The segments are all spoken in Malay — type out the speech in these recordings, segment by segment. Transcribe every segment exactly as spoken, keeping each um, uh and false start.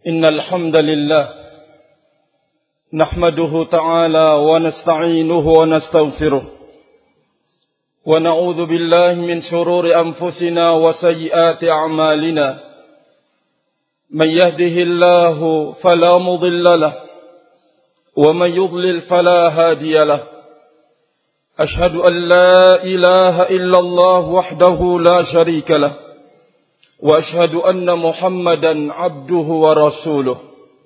إن الحمد لله نحمده تعالى ونستعينه ونستغفره ونعوذ بالله من شرور أنفسنا وسيئات أعمالنا من يهده الله فلا مضل له ومن يضلل فلا هادي له أشهد أن لا إله إلا الله وحده لا شريك له وأشهد أن محمدا عبده ورسوله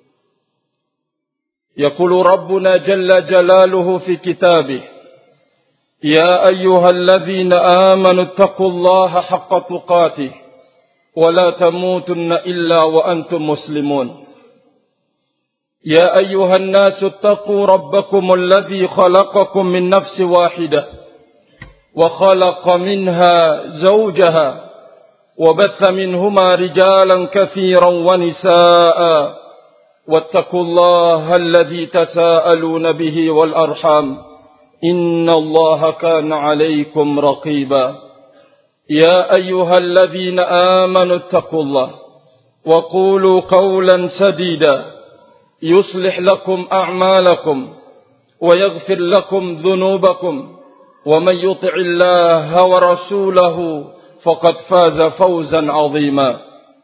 يقول ربنا جل جلاله في كتابه يا أيها الذين آمنوا اتقوا الله حق تقاته ولا تموتن إلا وأنتم مسلمون يا أيها الناس اتقوا ربكم الذي خلقكم من نفس واحدة وخلق منها زوجها وبث منهما رجالا كثيرا ونساء واتقوا الله الذي تساءلون به والأرحام إن الله كان عليكم رقيبا يا أيها الذين آمنوا اتقوا الله وقولوا قولا سديدا يصلح لكم أعمالكم ويغفر لكم ذنوبكم ومن يطع الله ورسوله فقد فاز فوزا عظيما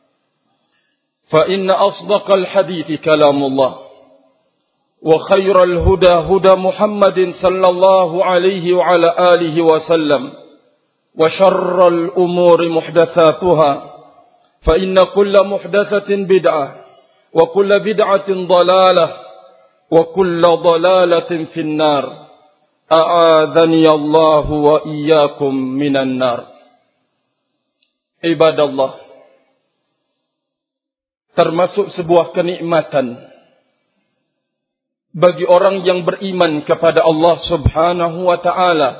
فإن أصدق الحديث كلام الله وخير الهدى هدى محمد صلى الله عليه وعلى آله وسلم وشر الأمور محدثاتها فإن كل محدثة بدعة وكل بدعة ضلالة وكل ضلالة في النار أعاذني الله وإياكم من النار. Ibadallah, termasuk sebuah kenikmatan bagi orang yang beriman kepada Allah Subhanahu wa ta'ala,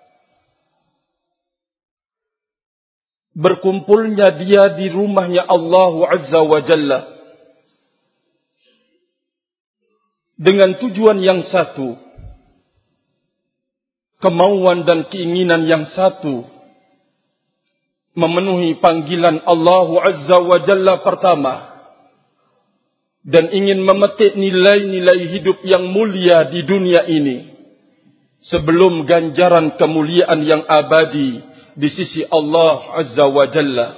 berkumpulnya dia di rumahnya Allah Azza wa Jalla dengan tujuan yang satu, kemauan dan keinginan yang satu, memenuhi panggilan Allah Azza wa Jalla pertama dan ingin memetik nilai-nilai hidup yang mulia di dunia ini sebelum ganjaran kemuliaan yang abadi di sisi Allah Azza wa Jalla.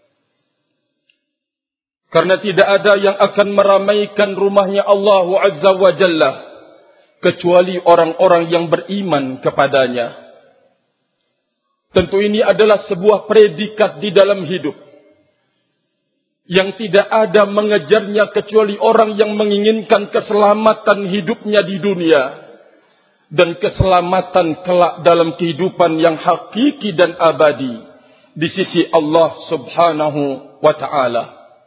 Karena tidak ada yang akan meramaikan rumahnya Allah Azza wa Jalla kecuali orang-orang yang beriman kepadanya. Tentu ini adalah sebuah predikat di dalam hidup yang tidak ada mengejarnya kecuali orang yang menginginkan keselamatan hidupnya di dunia dan keselamatan kelak dalam kehidupan yang hakiki dan abadi di sisi Allah Subhanahu wa ta'ala.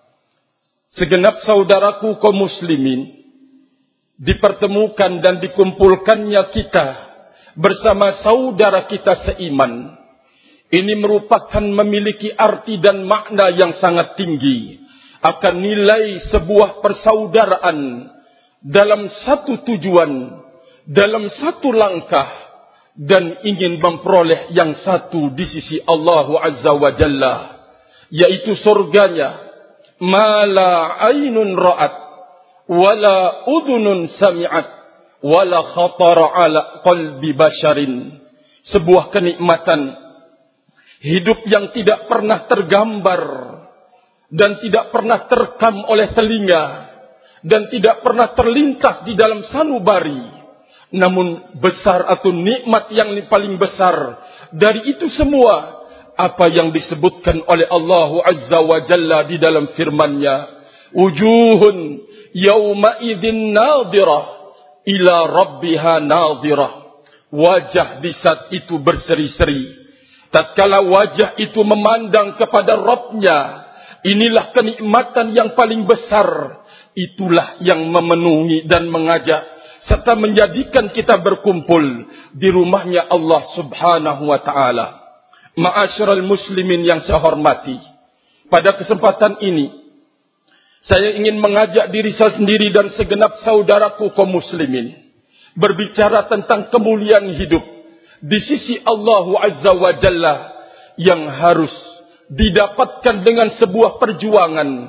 Segenap saudaraku kaum muslimin, dipertemukan dan dikumpulkannya kita bersama saudara kita seiman, ini merupakan memiliki arti dan makna yang sangat tinggi akan nilai sebuah persaudaraan dalam satu tujuan, dalam satu langkah, dan ingin memperoleh yang satu di sisi Allah Azza wa Jalla, yaitu surganya, ma la ainun ra'at wala udhunun sami'at wala khatara ala qalbi basharin. Sebuah kenikmatan hidup yang tidak pernah tergambar dan tidak pernah terekam oleh telinga dan tidak pernah terlintas di dalam sanubari. Namun besar atau nikmat yang paling besar dari itu semua, apa yang disebutkan oleh Allah Azza wa Jalla di dalam firman-Nya, wujuhun yawma idzin nadhirah ila rabbiha nadhirah. Wajah di saat itu berseri-seri tatkala wajah itu memandang kepada Rabb-Nya. Inilah kenikmatan yang paling besar. Itulah yang memenuhi dan mengajak serta menjadikan kita berkumpul di rumahnya Allah Subhanahu wa ta'ala. Ma'asyiral muslimin yang saya hormati, pada kesempatan ini saya ingin mengajak diri saya sendiri dan segenap saudaraku kaum muslimin berbicara tentang kemuliaan hidup di sisi Allah Azza wa Jalla yang harus didapatkan dengan sebuah perjuangan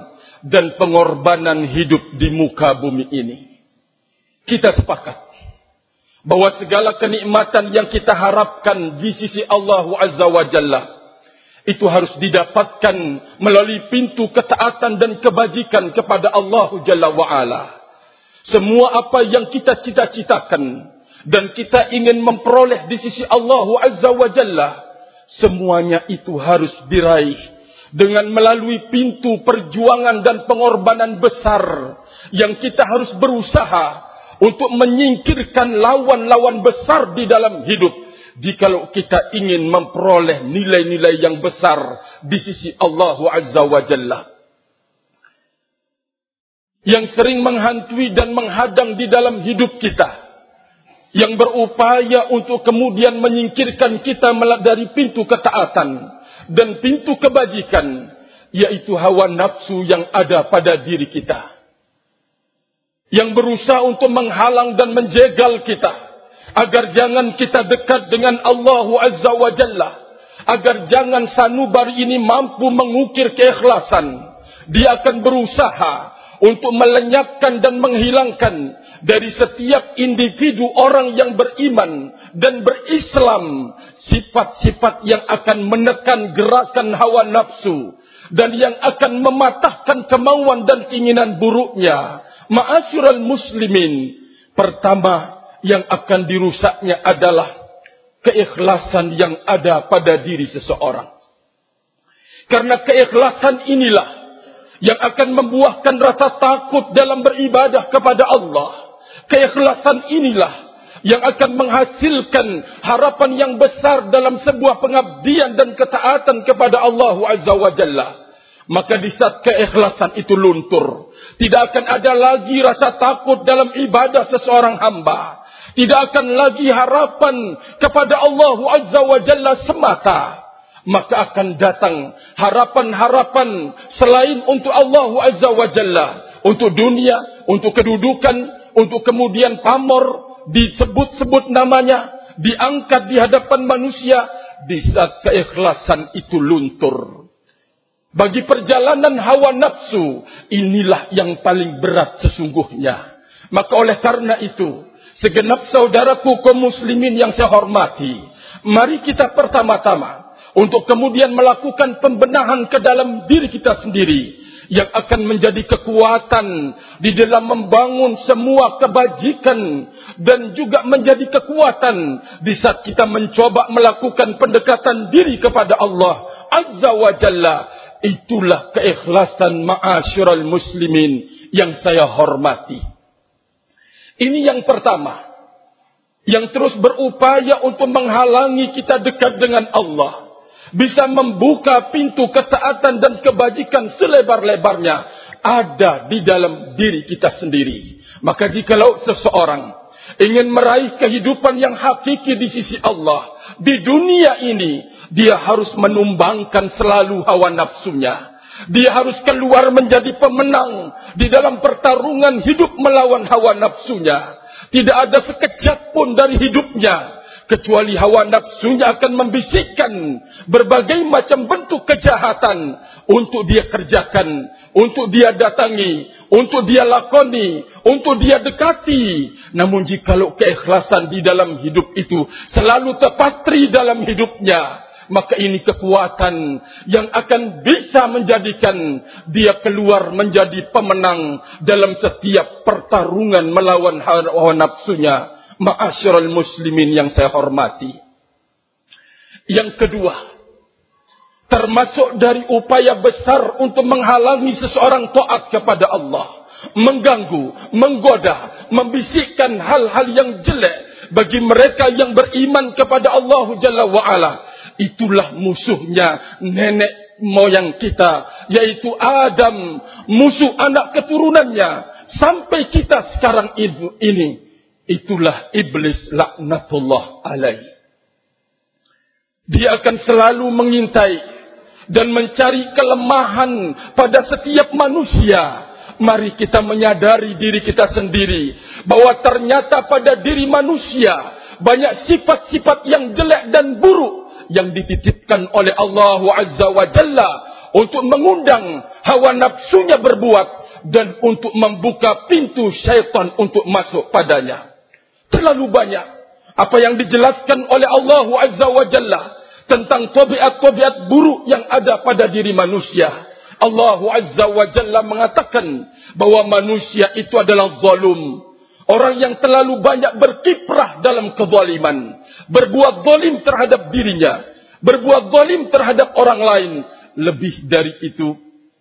dan pengorbanan hidup di muka bumi ini. Kita sepakat bahwa segala kenikmatan yang kita harapkan di sisi Allah Azza wa Jalla itu harus didapatkan melalui pintu ketaatan dan kebajikan kepada Allah Jalla wa Ala. Semua apa yang kita cita-citakan dan kita ingin memperoleh di sisi Allah Azza wa Jalla, semuanya itu harus diraih dengan melalui pintu perjuangan dan pengorbanan besar yang kita harus berusaha untuk menyingkirkan lawan-lawan besar di dalam hidup, jikalau kita ingin memperoleh nilai-nilai yang besar di sisi Allah Azza wa Jalla. Yang sering menghantui dan menghadang di dalam hidup kita, yang berupaya untuk kemudian menyingkirkan kita dari pintu ketaatan dan pintu kebajikan, yaitu hawa nafsu yang ada pada diri kita, yang berusaha untuk menghalang dan menjegal kita agar jangan kita dekat dengan Allah Azza wa Jalla, agar jangan sanubari ini mampu mengukir keikhlasan. Dia akan berusaha untuk melenyapkan dan menghilangkan dari setiap individu orang yang beriman dan berislam sifat-sifat yang akan menekan gerakan hawa nafsu dan yang akan mematahkan kemauan dan keinginan buruknya. Ma'asyiral muslimin, pertama yang akan dirusaknya adalah keikhlasan yang ada pada diri seseorang. Karena keikhlasan inilah yang akan membuahkan rasa takut dalam beribadah kepada Allah. Keikhlasan inilah yang akan menghasilkan harapan yang besar dalam sebuah pengabdian dan ketaatan kepada Allah Azza wa Jalla. Maka di saat keikhlasan itu luntur, tidak akan ada lagi rasa takut dalam ibadah seseorang hamba. Tidak akan lagi harapan kepada Allah Azza wa Jalla semata. Maka akan datang harapan-harapan selain untuk Allah Azza wa Jalla, untuk dunia, untuk kedudukan, untuk kemudian pamor, disebut-sebut namanya, diangkat di hadapan manusia. Di saat keikhlasan itu luntur, bagi perjalanan hawa nafsu, inilah yang paling berat sesungguhnya. Maka oleh karena itu, segenap saudaraku kaum muslimin yang saya hormati, mari kita pertama-tama untuk kemudian melakukan pembenahan ke dalam diri kita sendiri, yang akan menjadi kekuatan di dalam membangun semua kebajikan, dan juga menjadi kekuatan di saat kita mencoba melakukan pendekatan diri kepada Allah Azza wa Jalla. Itulah keikhlasan ma'asyiral muslimin yang saya hormati. Ini yang pertama, yang terus berupaya untuk menghalangi kita dekat dengan Allah, bisa membuka pintu ketaatan dan kebajikan selebar-lebarnya, ada di dalam diri kita sendiri. Maka jikalau seseorang ingin meraih kehidupan yang hakiki di sisi Allah di dunia ini, dia harus menumbangkan selalu hawa nafsunya. Dia harus keluar menjadi pemenang di dalam pertarungan hidup melawan hawa nafsunya. Tidak ada sekejap pun dari hidupnya kecuali hawa nafsunya akan membisikkan berbagai macam bentuk kejahatan untuk dia kerjakan, untuk dia datangi, untuk dia lakoni, untuk dia dekati. Namun jikalau keikhlasan di dalam hidup itu selalu terpatri dalam hidupnya, maka ini kekuatan yang akan bisa menjadikan dia keluar menjadi pemenang dalam setiap pertarungan melawan hawa nafsunya. Ma'asyiral muslimin yang saya hormati. Yang kedua, termasuk dari upaya besar untuk menghalangi seseorang taat kepada Allah, mengganggu, menggoda, membisikkan hal-hal yang jelek bagi mereka yang beriman kepada Allah Jalla wa'ala, itulah musuhnya nenek moyang kita, yaitu Adam, musuh anak keturunannya sampai kita sekarang ini. Itulah iblis laknatullah alaih. Dia akan selalu mengintai dan mencari kelemahan pada setiap manusia. Mari kita menyadari diri kita sendiri bahwa ternyata pada diri manusia banyak sifat-sifat yang jelek dan buruk yang dititipkan oleh Allah Azza wa Jalla untuk mengundang hawa nafsunya berbuat, dan untuk membuka pintu syaitan untuk masuk padanya. Terlalu banyak apa yang dijelaskan oleh Allah Azza wa Jalla tentang tabiat-tabiat buruk yang ada pada diri manusia. Allah Azza wa Jalla mengatakan bahwa manusia itu adalah zalim. Orang yang terlalu banyak berkiprah dalam kezaliman, berbuat zalim terhadap dirinya, berbuat zalim terhadap orang lain, lebih dari itu,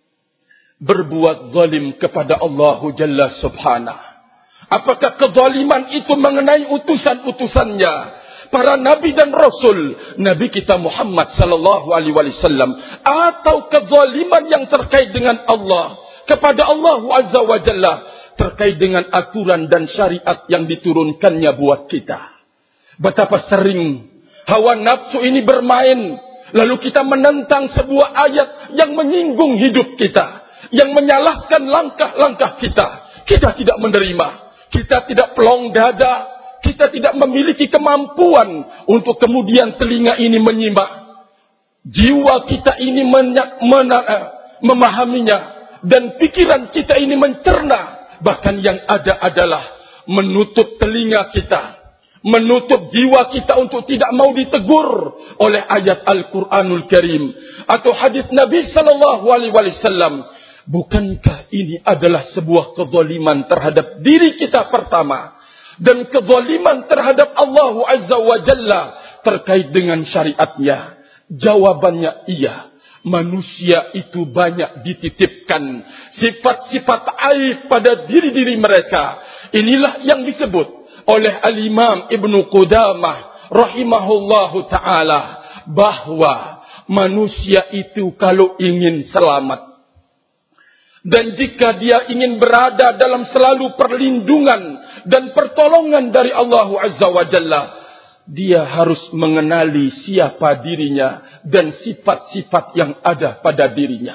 berbuat zalim kepada Allah Jalla Subhanahu. Apakah kezaliman itu mengenai utusan-utusannya, para nabi dan rasul, Nabi kita Muhammad sallallahu alaihi wasallam, atau kezaliman yang terkait dengan Allah, kepada Allah Azza wa Jalla, terkait dengan aturan dan syariat yang diturunkannya buat kita. Betapa sering hawa nafsu ini bermain, lalu kita menentang sebuah ayat yang menyinggung hidup kita, yang menyalahkan langkah-langkah kita. Kita tidak menerima, kita tidak pelong dada, kita tidak memiliki kemampuan untuk kemudian telinga ini menyimak, jiwa kita ini menya, mena, memahaminya, dan pikiran kita ini mencerna. Bahkan yang ada adalah menutup telinga kita, menutup jiwa kita untuk tidak mau ditegur oleh ayat Al-Quranul Karim atau hadis Nabi sallallahu alaihi wasallam. Bukankah ini adalah sebuah kezaliman terhadap diri kita pertama, dan kezaliman terhadap Allah Azza wa Jalla terkait dengan syariatnya? Jawabannya iya. Manusia itu banyak dititipkan sifat-sifat aib pada diri-diri mereka. Inilah yang disebut oleh Al-Imam Ibnu Qudamah rahimahullahu ta'ala, bahwa manusia itu kalau ingin selamat, dan jika dia ingin berada dalam selalu perlindungan dan pertolongan dari Allah Azza wa Jalla, dia harus mengenali siapa dirinya dan sifat-sifat yang ada pada dirinya.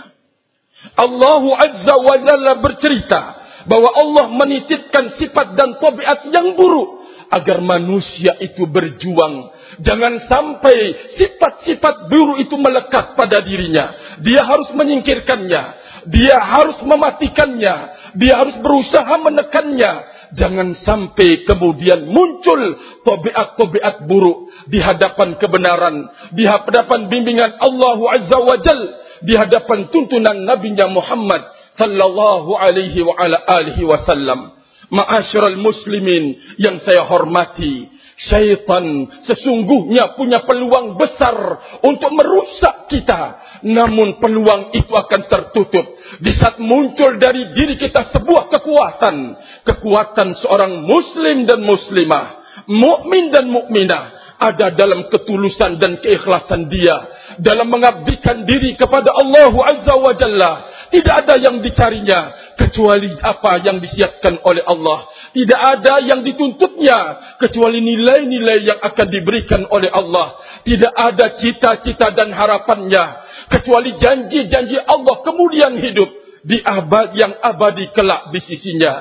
Allah Azza wa Jalla bercerita bahwa Allah menitipkan sifat dan tabiat yang buruk agar manusia itu berjuang. Jangan sampai sifat-sifat buruk itu melekat pada dirinya. Dia harus menyingkirkannya, dia harus mematikannya, dia harus berusaha menekannya. Jangan sampai kemudian muncul tabiat-tabiat buruk di hadapan kebenaran, di hadapan bimbingan Allah Azza wa Jal, di hadapan tuntunan Nabi-Nya Muhammad sallallahu alaihi wa ala alihi wasallam. Ma'asyiral muslimin yang saya hormati, syaitan sesungguhnya punya peluang besar untuk merusak kita, namun peluang itu akan tertutup di saat muncul dari diri kita sebuah kekuatan, kekuatan seorang muslim dan muslimah, mukmin dan mukminah, ada dalam ketulusan dan keikhlasan dia dalam mengabdikan diri kepada Allah Azza wa Jalla. Tidak ada yang dicarinya kecuali apa yang disiapkan oleh Allah. Tidak ada yang dituntutnya kecuali nilai-nilai yang akan diberikan oleh Allah. Tidak ada cita-cita dan harapannya kecuali janji-janji Allah kemudian hidup di abad yang abadi kelak di sisinya.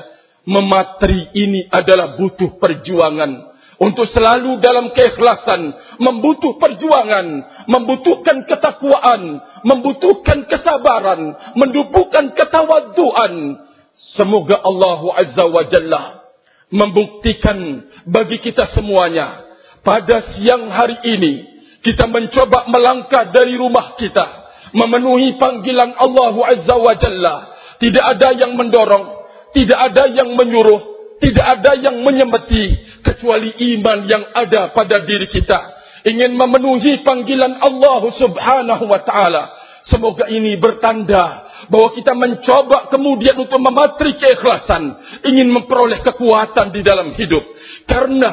Mematri ini adalah butuh perjuangan. Untuk selalu dalam keikhlasan, membutuh perjuangan, membutuhkan ketakwaan, membutuhkan kesabaran, membutuhkan ketawaduan. Semoga Allah Azza wa Jalla membuktikan bagi kita semuanya, pada siang hari ini kita mencoba melangkah dari rumah kita, memenuhi panggilan Allah Azza wa Jalla. Tidak ada yang mendorong, tidak ada yang menyuruh, tidak ada yang menyemeti kecuali iman yang ada pada diri kita, ingin memenuhi panggilan Allah Subhanahu wa ta'ala. Semoga ini bertanda bahwa kita mencoba kemudian untuk mematri keikhlasan, ingin memperoleh kekuatan di dalam hidup. Karena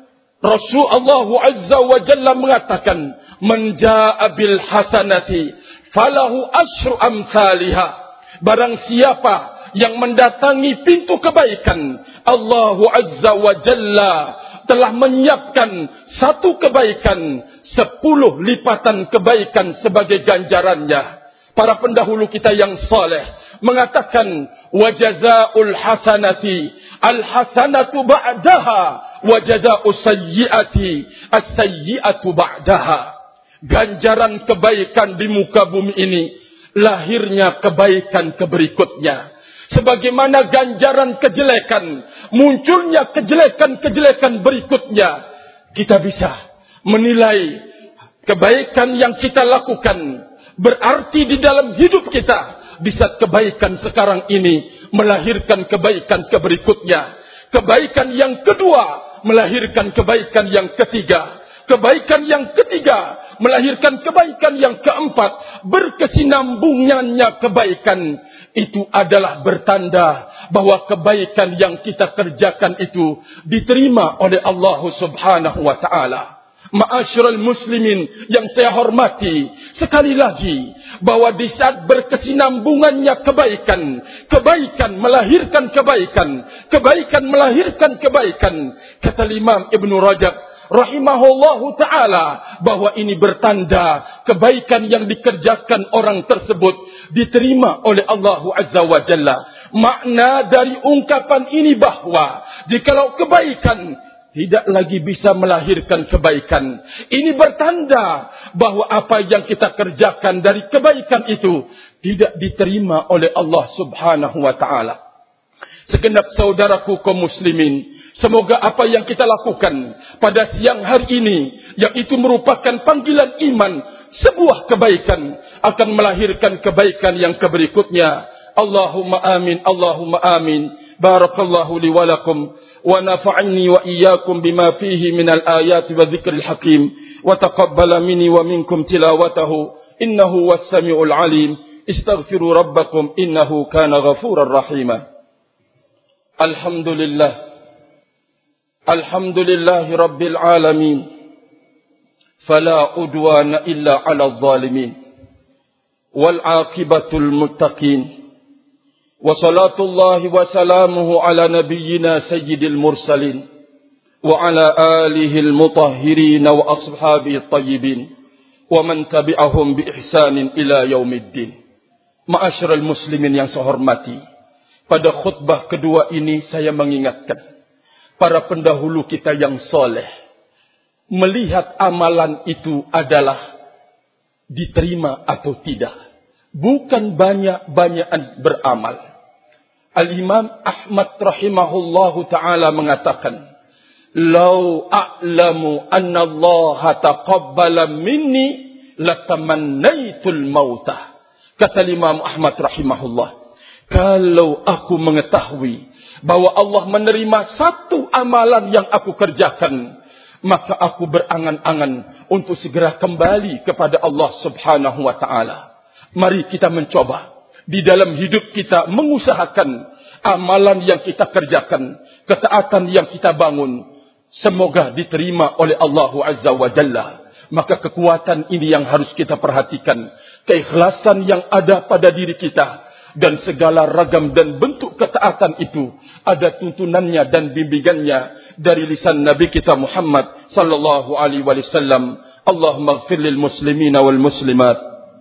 Rasulullah Azza wa Jalla mengatakan, "Man jaa'a bil hasanati falahu asyru amsalha." Barang siapa yang mendatangi pintu kebaikan, Allah Azza wa Jalla telah menyiapkan satu kebaikan, sepuluh lipatan kebaikan sebagai ganjarannya. Para pendahulu kita yang saleh mengatakan, wa jazaa'ul hasanati al-hasanatu ba'daha wa jazaa'us sayyi'ati as-sayyi'atu ba'daha. Ganjaran kebaikan di muka bumi ini lahirnya kebaikan keberikutnya. Sebagaimana ganjaran kejelekan, munculnya kejelekan-kejelekan berikutnya. Kita bisa menilai kebaikan yang kita lakukan berarti di dalam hidup kita, di saat kebaikan sekarang ini melahirkan kebaikan keberikutnya. Kebaikan yang kedua melahirkan kebaikan yang ketiga. Kebaikan yang ketiga melahirkan kebaikan yang keempat. Berkesinambungannya kebaikan itu adalah bertanda bahwa kebaikan yang kita kerjakan itu diterima oleh Allah Subhanahu wa ta'ala. Ma'asyiral muslimin yang saya hormati, sekali lagi bahwa di saat berkesinambungannya kebaikan, kebaikan melahirkan kebaikan, kebaikan melahirkan kebaikan. Kata Imam Ibn Rajab rahimahullahu ta'ala bahwa ini bertanda kebaikan yang dikerjakan orang tersebut diterima oleh Allah Azza wa Jalla. Makna dari ungkapan ini bahwa jikalau kebaikan tidak lagi bisa melahirkan kebaikan, ini bertanda bahwa apa yang kita kerjakan dari kebaikan itu tidak diterima oleh Allah Subhanahu wa ta'ala. Segenap saudaraku kaum muslimin, semoga apa yang kita lakukan pada siang hari ini, yang itu merupakan panggilan iman, sebuah kebaikan, akan melahirkan kebaikan yang keberikutnya. Allahumma amin, Allahumma amin. Barakallahu li wa lakum wa nafa'ani wa iyyakum bima fihi minal ayati wa dzikril hakim wa taqabbala minni wa minkum tilawatahu innahu was-sami'ul alim. Istaghfiru rabbakum innahu kana ghafurar rahima. Alhamdulillah, alhamdulillahi rabbil alamin, fala udwana illa ala zalimin, wal aqibatul muttaqin, wa salatullahi wa salamuhu ala nabiyyina sayyidil mursalin, wa ala alihi al-mutahhirin wa ashabihi at-tayyibin, wa man tabi'ahum bi ihsanin ila yaumiddin. Ma'asyiral muslimin yang saya hormati, pada khutbah kedua ini saya mengingatkan para pendahulu kita yang soleh, melihat amalan itu adalah diterima atau tidak, bukan banyak-banyakan beramal. Al-Imam Ahmad rahimahullahu ta'ala mengatakan, "Lau a'lamu anna Allah taqabbala minni latamannaitul mautah." Kata Imam Ahmad rahimahullah, kalau aku mengetahui bahwa Allah menerima satu amalan yang aku kerjakan, maka aku berangan-angan untuk segera kembali kepada Allah Subhanahu wa ta'ala. Mari kita mencoba di dalam hidup kita mengusahakan amalan yang kita kerjakan, ketaatan yang kita bangun, semoga diterima oleh Allah Azza wa Jalla. Maka kekuatan ini yang harus kita perhatikan, keikhlasan yang ada pada diri kita, dan segala ragam dan bentuk ketaatan itu ada tuntunannya dan bimbingannya dari lisan Nabi kita Muhammad sallallahu alaihi wasallam. Allahumma ighfir lil muslimina wal muslimat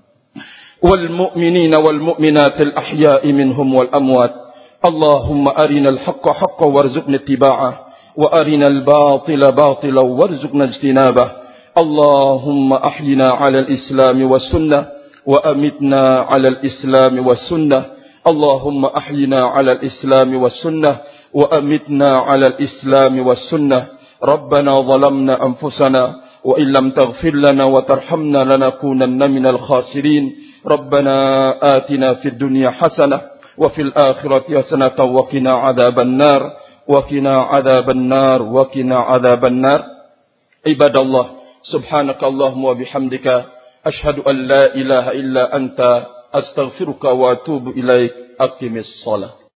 wal mu'minina wal mu'minatil ahya'i minhum wal amwat. Allahumma arinal haqqa haqqan warzuqna ittiba'ah wa arinal batila batilan warzuqna ijtinabah. Allahumma ahyina 'alal islam was sunnah wa amitna 'alal islam was sunnah. Allahumma ahyina 'alal islam was sunnah wa amitna 'alal islam was sunnah. Rabbana zalamna anfusana wa illam taghfir lana wa tarhamna lanakunanna minal khasirin. Rabbana atina fid dunya hasanah wa fil akhirati hasanah wa qina 'adzaban nar wa qina 'adzaban nar wa qina 'adzaban nar. Ibadallah, subhanakallahumma wa bihamdika ashhadu an la ilaha illa anta astaghfiruka wa atubu ilaik. Aqimis shalah.